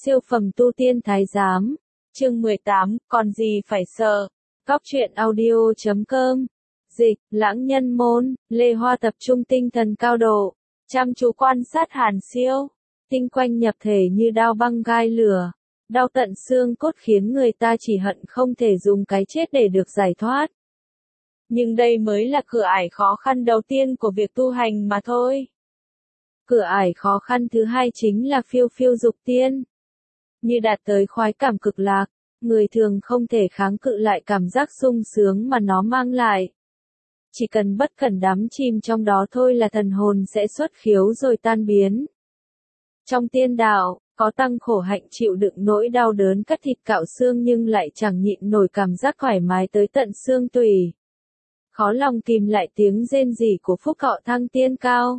Siêu phẩm tu tiên thái giám. Chương 18, còn gì phải sợ. Góc truyện audio.com. Dịch, Lãng Nhân Môn, Lê Hoa tập trung tinh thần cao độ, chăm chú quan sát Hàn Siêu. Tinh quanh nhập thể như đao băng gai lửa, đau tận xương cốt khiến người ta chỉ hận không thể dùng cái chết để được giải thoát. Nhưng đây mới là cửa ải khó khăn đầu tiên của việc tu hành mà thôi. Cửa ải khó khăn thứ hai chính là phiêu phiêu dục tiên. Như đạt tới khoái cảm cực lạc, người thường không thể kháng cự lại cảm giác sung sướng mà nó mang lại. Chỉ cần bất cẩn đắm chìm trong đó thôi là thần hồn sẽ xuất khiếu rồi tan biến. Trong tiên đạo, có tăng khổ hạnh chịu đựng nỗi đau đớn cắt thịt cạo xương nhưng lại chẳng nhịn nổi cảm giác thoải mái tới tận xương tủy. Khó lòng kìm lại tiếng rên rỉ của phúc thọ thăng tiên cao.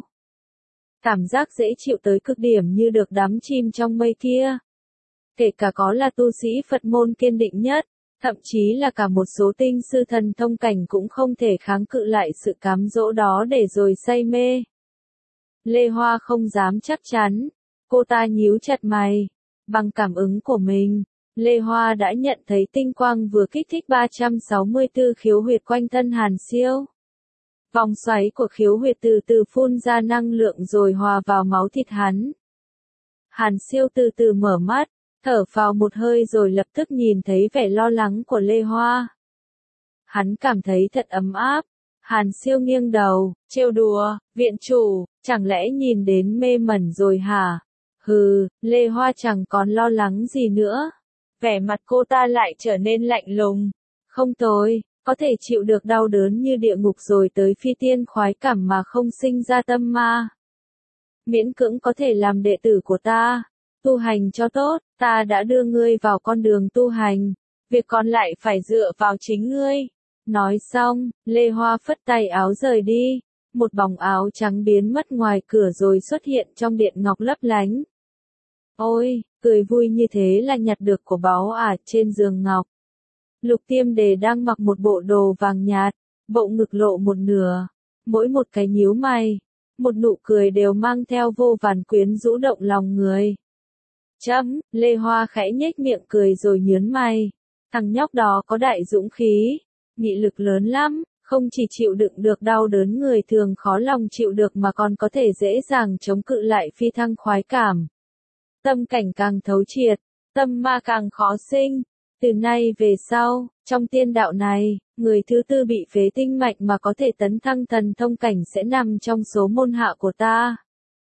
Cảm giác dễ chịu tới cực điểm như được đắm chìm trong mây kia. Kể cả có là tu sĩ Phật môn kiên định nhất, thậm chí là cả một số tinh sư thần thông cảnh cũng không thể kháng cự lại sự cám dỗ đó để rồi say mê. Lê Hoa không dám chắc chắn, cô ta nhíu chặt mày. Bằng cảm ứng của mình, Lê Hoa đã nhận thấy tinh quang vừa kích thích 364 khiếu huyệt quanh thân Hàn Siêu. Vòng xoáy của khiếu huyệt từ từ phun ra năng lượng rồi hòa vào máu thịt hắn. Hàn Siêu từ từ mở mắt, thở phào một hơi rồi lập tức nhìn thấy vẻ lo lắng của Lê Hoa. Hắn cảm thấy thật ấm áp. Hàn Siêu nghiêng đầu, trêu đùa, viện chủ, chẳng lẽ nhìn đến mê mẩn rồi hả? Hừ, Lê Hoa chẳng còn lo lắng gì nữa. Vẻ mặt cô ta lại trở nên lạnh lùng. Không tồi, có thể chịu được đau đớn như địa ngục rồi tới phi tiên khoái cảm mà không sinh ra tâm ma. Miễn cưỡng có thể làm đệ tử của ta. Tu hành cho tốt, ta đã đưa ngươi vào con đường tu hành. Việc còn lại phải dựa vào chính ngươi. Nói xong, Lê Hoa phất tay áo rời đi. Một bóng áo trắng biến mất ngoài cửa rồi xuất hiện trong điện ngọc lấp lánh. Ôi, cười vui như thế là nhặt được của báu à trên giường ngọc. Lục Tiêm Đề đang mặc một bộ đồ vàng nhạt, bộ ngực lộ một nửa. Mỗi một cái nhíu mày, một nụ cười đều mang theo vô vàn quyến rũ động lòng người. Lê Hoa khẽ nhếch miệng cười rồi nhớn mày. Thằng nhóc đó có đại dũng khí, nghị lực lớn lắm, không chỉ chịu đựng được đau đớn người thường khó lòng chịu được mà còn có thể dễ dàng chống cự lại phi thăng khoái cảm. Tâm cảnh càng thấu triệt, tâm ma càng khó sinh. Từ nay về sau, trong tiên đạo này, người thứ tư bị phế tinh mạch mà có thể tấn thăng thần thông cảnh sẽ nằm trong số môn hạ của ta.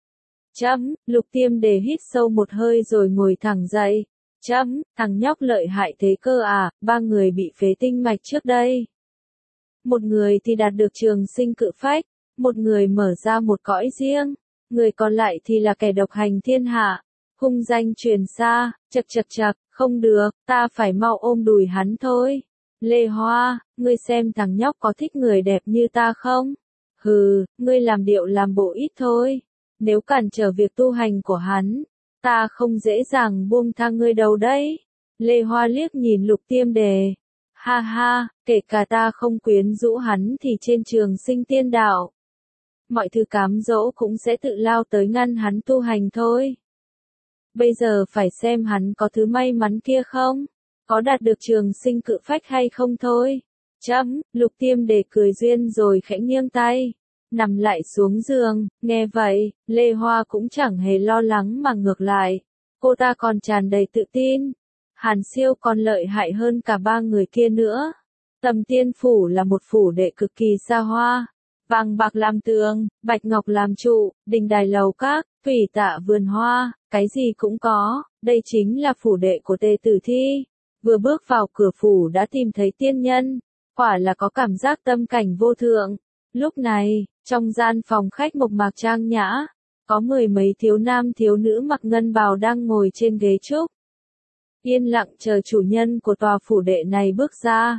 Lục Tiêm Đề hít sâu một hơi rồi ngồi thẳng dậy. Thằng nhóc lợi hại thế cơ à, 3 người bị phế tinh mạch trước đây. Một người thì đạt được trường sinh cự phách, một người mở ra một cõi riêng, người còn lại thì là kẻ độc hành thiên hạ, hung danh truyền xa, chật, không được, ta phải mau ôm đùi hắn thôi. Lê Hoa, ngươi xem thằng nhóc có thích người đẹp như ta không? Hừ, ngươi làm điệu làm bộ ít thôi. Nếu cản trở việc tu hành của hắn, ta không dễ dàng buông tha ngươi đâu đấy. Lê Hoa liếc nhìn Lục Tiêm Đề. Ha ha, kể cả ta không quyến rũ hắn thì trên trường sinh tiên đạo, mọi thứ cám dỗ cũng sẽ tự lao tới ngăn hắn tu hành thôi. Bây giờ phải xem hắn có thứ may mắn kia không, có đạt được trường sinh cự phách hay không thôi. Lục Tiêm Đề cười duyên rồi khẽ nghiêng tay, nằm lại xuống giường. Nghe vậy, Lê Hoa cũng chẳng hề lo lắng mà ngược lại, cô ta còn tràn đầy tự tin. Hàn Siêu còn lợi hại hơn cả 3 người kia nữa. Tầm Tiên Phủ là một phủ đệ cực kỳ xa hoa. Vàng bạc làm tường, bạch ngọc làm trụ, đình đài lầu các, thủy tạ vườn hoa, cái gì cũng có. Đây chính là phủ đệ của Tề Tử Thi. Vừa bước vào cửa phủ đã tìm thấy tiên nhân. Quả là có cảm giác tâm cảnh vô thượng. Lúc này, trong gian phòng khách mộc mạc trang nhã, có 10 mấy thiếu nam thiếu nữ mặc ngân bào đang ngồi trên ghế trúc. Yên lặng chờ chủ nhân của tòa phủ đệ này bước ra.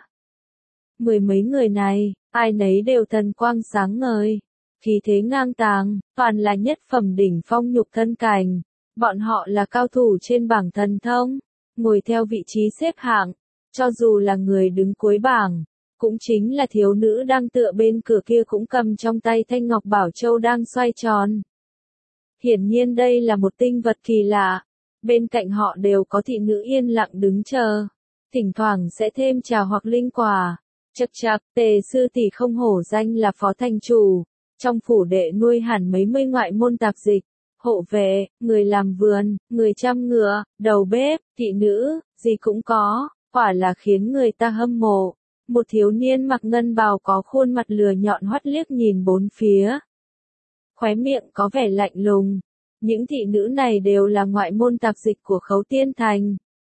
10 mấy người này, ai nấy đều thần quang sáng ngời, khí thế ngang tàng, toàn là nhất phẩm đỉnh phong nhục thân cảnh. Bọn họ là cao thủ trên bảng thần thông, ngồi theo vị trí xếp hạng, cho dù là người đứng cuối bảng, cũng chính là thiếu nữ đang tựa bên cửa kia cũng cầm trong tay thanh ngọc bảo châu đang xoay tròn. Hiển nhiên đây là một tinh vật kỳ lạ. Bên cạnh họ đều có thị nữ yên lặng đứng chờ. Thỉnh thoảng sẽ thêm trà hoặc linh quả. Chậc chậc, Tề sư tỷ không hổ danh là phó thành chủ. Trong phủ đệ nuôi hẳn mấy mươi ngoại môn tạp dịch. Hộ vệ, người làm vườn, người chăm ngựa, đầu bếp, thị nữ, gì cũng có. Quả là khiến người ta hâm mộ. Một thiếu niên mặc ngân bào có khuôn mặt lừa nhọn hoắt liếc nhìn bốn phía. Khóe miệng có vẻ lạnh lùng. Những thị nữ này đều là ngoại môn tạp dịch của Khấu Tiên Thành.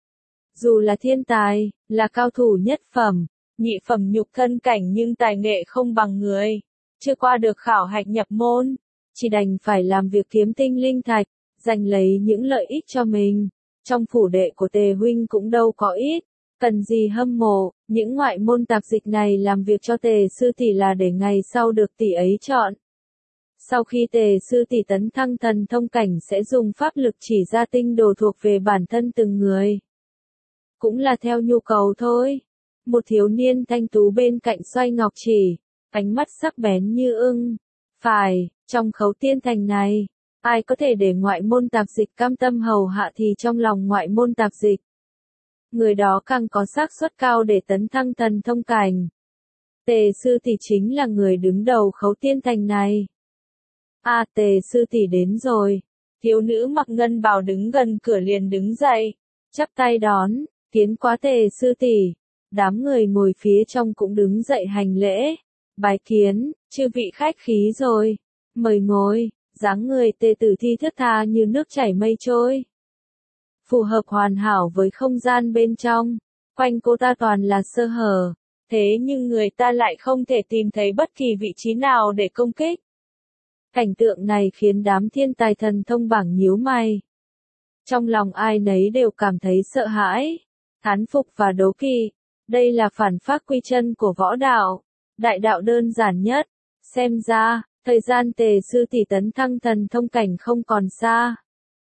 Dù là thiên tài, là cao thủ nhất phẩm, nhị phẩm nhục thân cảnh nhưng tài nghệ không bằng người. Chưa qua được khảo hạch nhập môn, chỉ đành phải làm việc kiếm tinh linh thạch, giành lấy những lợi ích cho mình. Trong phủ đệ của Tề huynh cũng đâu có ít, cần gì hâm mộ, những ngoại môn tạp dịch này làm việc cho Tề sư tỷ là để ngày sau được tỷ ấy chọn. Sau khi Tề sư tỷ tấn thăng thần thông cảnh sẽ dùng pháp lực chỉ ra tinh đồ thuộc về bản thân từng người. Cũng là theo nhu cầu thôi. Một thiếu niên thanh tú bên cạnh xoay ngọc chỉ, ánh mắt sắc bén như ưng. Phải, trong Khấu Tiên Thành này, ai có thể để ngoại môn tạp dịch cam tâm hầu hạ thì trong lòng ngoại môn tạp dịch, người đó càng có xác suất cao để tấn thăng thần thông cảnh. Tề sư tỷ chính là người đứng đầu Khấu Tiên Thành này. À, Tề sư tỷ đến rồi. Thiếu nữ mặc ngân bào đứng gần cửa liền đứng dậy, chắp tay đón, tiến quá Tề sư tỷ. Đám người ngồi phía trong cũng đứng dậy hành lễ. Bái kiến, chư vị khách khí rồi. Mời ngồi, dáng người Tề Tử Thi thướt tha như nước chảy mây trôi. Phù hợp hoàn hảo với không gian bên trong. Quanh cô ta toàn là sơ hở. Thế nhưng người ta lại không thể tìm thấy bất kỳ vị trí nào để công kích. Cảnh tượng này khiến đám thiên tài thần thông bảng nhíu mày. Trong lòng ai nấy đều cảm thấy sợ hãi, thán phục và đố kỵ. Đây là phản phác quy chân của võ đạo. Đại đạo đơn giản nhất. Xem ra, thời gian Tề sư tỷ tấn thăng thần thông cảnh không còn xa.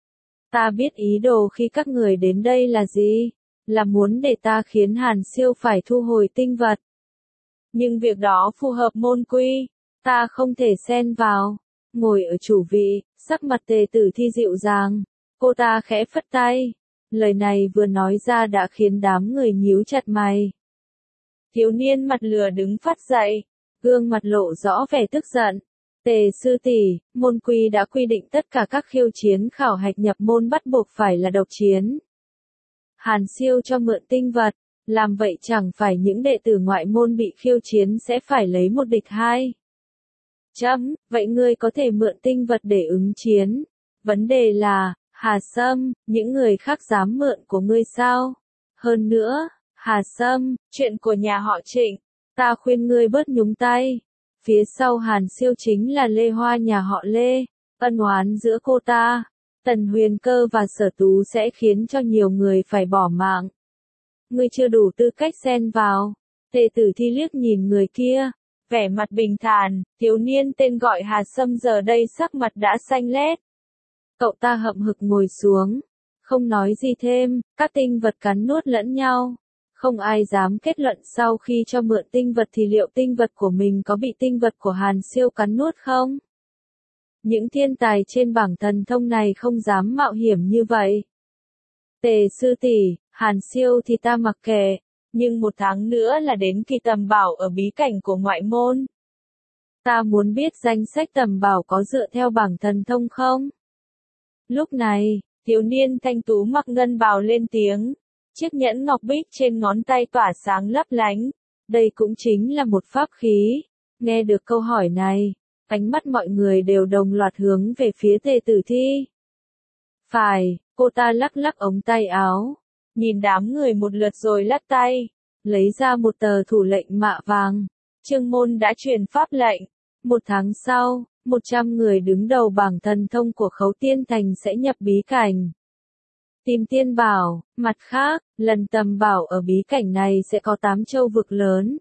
Ta biết ý đồ khi các người đến đây là gì. Là muốn để ta khiến Hàn Siêu phải thu hồi tinh vật. Nhưng việc đó phù hợp môn quy. Ta không thể xen vào. Ngồi ở chủ vị, sắc mặt Tề Tử Thi dịu dàng. Cô ta khẽ phất tay. Lời này vừa nói ra đã khiến đám người nhíu chặt mày. Thiếu niên mặt lừa đứng phát dậy, gương mặt lộ rõ vẻ tức giận. Tề sư tỷ, môn quy đã quy định tất cả các khiêu chiến khảo hạch nhập môn bắt buộc phải là độc chiến. Hàn Siêu cho mượn tinh vật, làm vậy chẳng phải những đệ tử ngoại môn bị khiêu chiến sẽ phải lấy một địch hai. Vậy ngươi có thể mượn tinh vật để ứng chiến. Vấn đề là, Hà Sâm, những người khác dám mượn của ngươi sao? Hơn nữa, Hà Sâm, chuyện của nhà họ Trịnh, ta khuyên ngươi bớt nhúng tay. Phía sau Hàn Siêu chính là Lê Hoa nhà họ Lê, ân oán giữa cô ta, Tần Huyền Cơ và Sở Tú sẽ khiến cho nhiều người phải bỏ mạng. Ngươi chưa đủ tư cách xen vào. Tề Tử Thi liếc nhìn người kia, vẻ mặt bình thản, thiếu niên tên gọi Hà Sâm giờ đây sắc mặt đã xanh lét. Cậu ta hậm hực ngồi xuống, không nói gì thêm, các tinh vật cắn nuốt lẫn nhau. Không ai dám kết luận sau khi cho mượn tinh vật thì liệu tinh vật của mình có bị tinh vật của Hàn Siêu cắn nuốt không? Những thiên tài trên bảng thần thông này không dám mạo hiểm như vậy. Tề sư tỷ, Hàn Siêu thì ta mặc kệ, nhưng 1 tháng nữa là đến kỳ tầm bảo ở bí cảnh của ngoại môn. Ta muốn biết danh sách tầm bảo có dựa theo bảng thần thông không? Lúc này, thiếu niên thanh tú mặc ngân bào lên tiếng. Chiếc nhẫn ngọc bích trên ngón tay tỏa sáng lấp lánh. Đây cũng chính là một pháp khí. Nghe được câu hỏi này, ánh mắt mọi người đều đồng loạt hướng về phía Tề Tử Thi. Phải, cô ta lắc lắc ống tay áo, nhìn đám người một lượt rồi lắc tay, lấy ra một tờ thủ lệnh mạ vàng. Chương môn đã truyền pháp lệnh. 1 tháng sau, 100 người đứng đầu bảng thần thông của Khấu Tiên Thành sẽ nhập bí cảnh. Tìm tiên bảo, mặt khác, lần tầm bảo ở bí cảnh này sẽ có 8 châu vực lớn.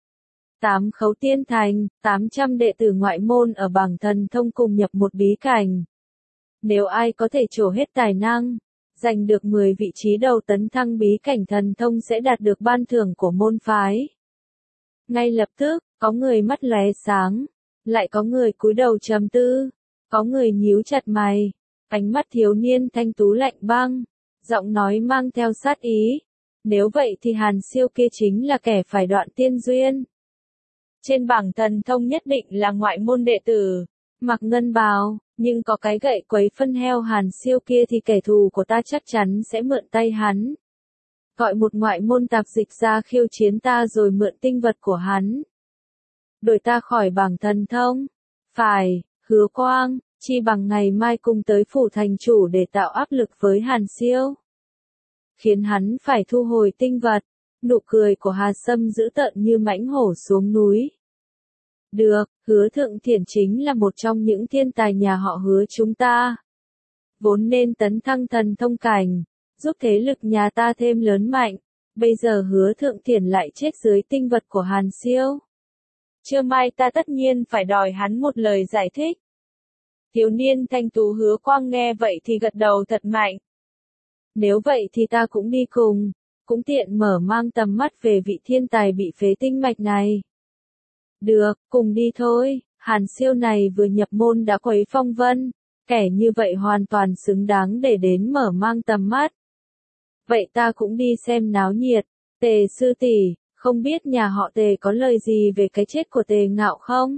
8 Khấu Tiên Thành, 800 đệ tử ngoại môn ở bảng thần thông cùng nhập một bí cảnh. Nếu ai có thể trổ hết tài năng, giành được 10 vị trí đầu tấn thăng bí cảnh thần thông sẽ đạt được ban thưởng của môn phái. Ngay lập tức, có người mắt lóe sáng, lại có người cúi đầu trầm tư, có người nhíu chặt mày, ánh mắt thiếu niên thanh tú lạnh băng. giọng nói mang theo sát ý. Nếu vậy thì Hàn Siêu kia chính là kẻ phải đoạn tiên duyên. Trên bảng thần thông nhất định là ngoại môn đệ tử, mặc ngân bào, nhưng có cái gậy quấy phân heo Hàn Siêu kia thì kẻ thù của ta chắc chắn sẽ mượn tay hắn. Gọi một ngoại môn tạp dịch ra khiêu chiến ta rồi mượn tinh vật của hắn. Đuổi ta khỏi bảng thần thông. Phải, Hứa Quang, chi bằng ngày mai cùng tới phủ thành chủ để tạo áp lực với Hàn Siêu. Khiến hắn phải thu hồi tinh vật. Nụ cười của Hà Sâm dữ tợn như mãnh hổ xuống núi. Được, Hứa Thượng Thiển chính là một trong những thiên tài nhà họ Hứa chúng ta. Vốn nên tấn thăng thần thông cảnh, giúp thế lực nhà ta thêm lớn mạnh. Bây giờ Hứa Thượng Thiển lại chết dưới tinh vật của Hàn Siêu. Trưa mai ta tất nhiên phải đòi hắn một lời giải thích. Thiếu niên thanh tú Hứa Quang nghe vậy thì gật đầu thật mạnh. Nếu vậy thì ta cũng đi cùng, cũng tiện mở mang tầm mắt về vị thiên tài bị phế tinh mạch này. Được, cùng đi thôi, Hàn Siêu này vừa nhập môn đã quấy phong vân, kẻ như vậy hoàn toàn xứng đáng để đến mở mang tầm mắt. Vậy ta cũng đi xem náo nhiệt. Tề sư tỷ, không biết nhà họ Tề có lời gì về cái chết của Tề Ngạo không?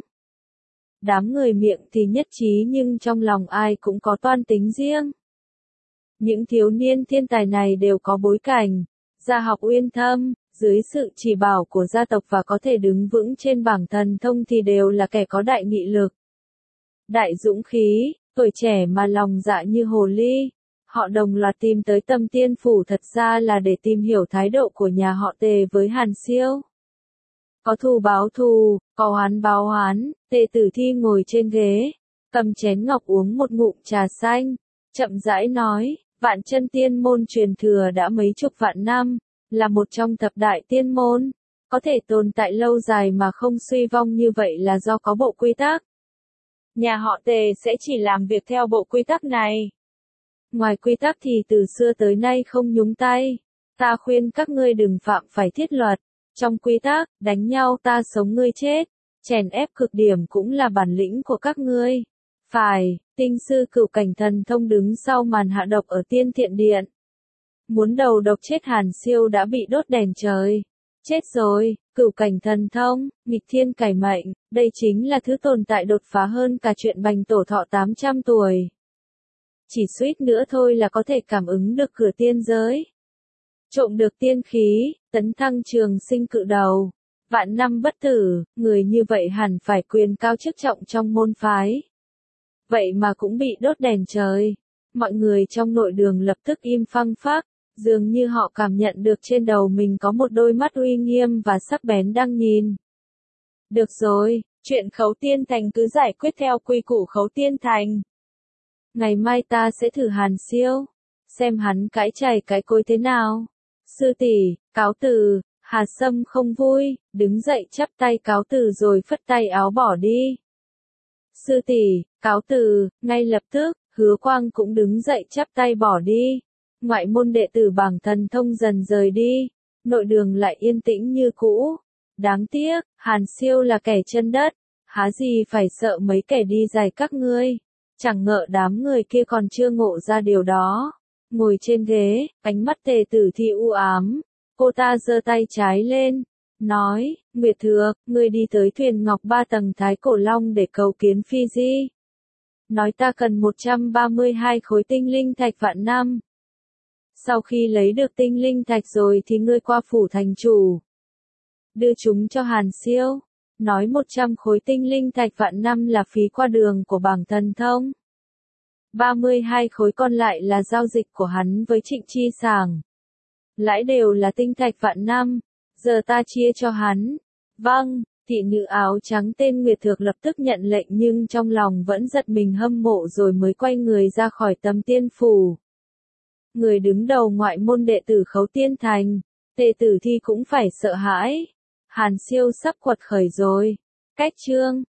Đám người miệng thì nhất trí nhưng trong lòng ai cũng có toan tính riêng. Những thiếu niên thiên tài này đều có bối cảnh, gia học uyên thâm, dưới sự chỉ bảo của gia tộc và có thể đứng vững trên bảng thần thông thì đều là kẻ có đại nghị lực, đại dũng khí, tuổi trẻ mà lòng dạ như hồ ly. Họ đồng loạt tìm tới Tâm Tiên Phủ thật ra là để tìm hiểu thái độ của nhà họ Tề với Hàn Siêu. Có thù báo thù, có oán báo oán. Tề Tử Thi ngồi trên ghế, cầm chén ngọc uống một ngụm trà xanh, chậm rãi nói, Vạn Chân Tiên môn truyền thừa đã mấy chục vạn năm, là một trong thập đại tiên môn, có thể tồn tại lâu dài mà không suy vong như vậy là do có bộ quy tắc. Nhà họ Tề sẽ chỉ làm việc theo bộ quy tắc này. Ngoài quy tắc thì từ xưa tới nay không nhúng tay. Ta khuyên các ngươi đừng phạm phải thiết luật. Trong quy tắc, đánh nhau ta sống ngươi chết, chèn ép cực điểm cũng là bản lĩnh của các ngươi. Phải, tinh sư Cửu Cảnh thần thông đứng sau màn hạ độc ở Tiên Thiện Điện. Muốn đầu độc chết Hàn Siêu đã bị đốt đèn trời. Chết rồi, Cửu Cảnh thần thông, nghịch thiên cải mệnh, đây chính là thứ tồn tại đột phá hơn cả chuyện Bành Tổ thọ 800 tuổi. Chỉ suýt nữa thôi là có thể cảm ứng được cửa tiên giới. Trộm được tiên khí, tấn thăng trường sinh cự đầu. Vạn năm bất tử, người như vậy hẳn phải quyền cao chức trọng trong môn phái. Vậy mà cũng bị đốt đèn trời. Mọi người trong nội đường lập tức im phăng phắc, dường như họ cảm nhận được trên đầu mình có một đôi mắt uy nghiêm và sắc bén đang nhìn. Được rồi, chuyện Khấu Tiên Thành cứ giải quyết theo quy củ Khấu Tiên Thành. Ngày mai ta sẽ thử Hàn Siêu, xem hắn cãi chày cái cối thế nào. Sư tỷ, cáo từ. Hà Sâm không vui, đứng dậy chắp tay cáo từ rồi phất tay áo bỏ đi. Sư tỷ, cáo từ. Ngay lập tức, Hứa Quang cũng đứng dậy chắp tay bỏ đi. Ngoại môn đệ tử bảng thần thông dần rời đi, nội đường lại yên tĩnh như cũ. Đáng tiếc, Hàn Siêu là kẻ chân đất, há gì phải sợ mấy kẻ đi dài các ngươi. Chẳng ngờ đám người kia còn chưa ngộ ra điều đó. Ngồi trên ghế, ánh mắt Tề Tử Thi u ám. Cô ta giơ tay trái lên, nói, Nguyệt Thược, ngươi đi tới thuyền ngọc 3 tầng Thái Cổ Long để cầu kiến Phi Di. Nói ta cần 132 khối tinh linh thạch vạn năm. Sau khi lấy được tinh linh thạch rồi thì ngươi qua phủ thành chủ. Đưa chúng cho Hàn Siêu. Nói 100 khối tinh linh thạch vạn năm là phí qua đường của bảng thần thông. 32 khối còn lại là giao dịch của hắn với Trịnh Chi Sảng. Lãi đều là tinh thạch vạn năm. Giờ ta chia cho hắn. Vâng, thị nữ áo trắng tên Nguyệt Thược lập tức nhận lệnh nhưng trong lòng vẫn giật mình hâm mộ rồi mới quay người ra khỏi Tâm Tiên Phủ. Người đứng đầu ngoại môn đệ tử Khấu Tiên Thành, Tề Tử Thi cũng phải sợ hãi. Hàn Siêu sắp quật khởi rồi. Cách chương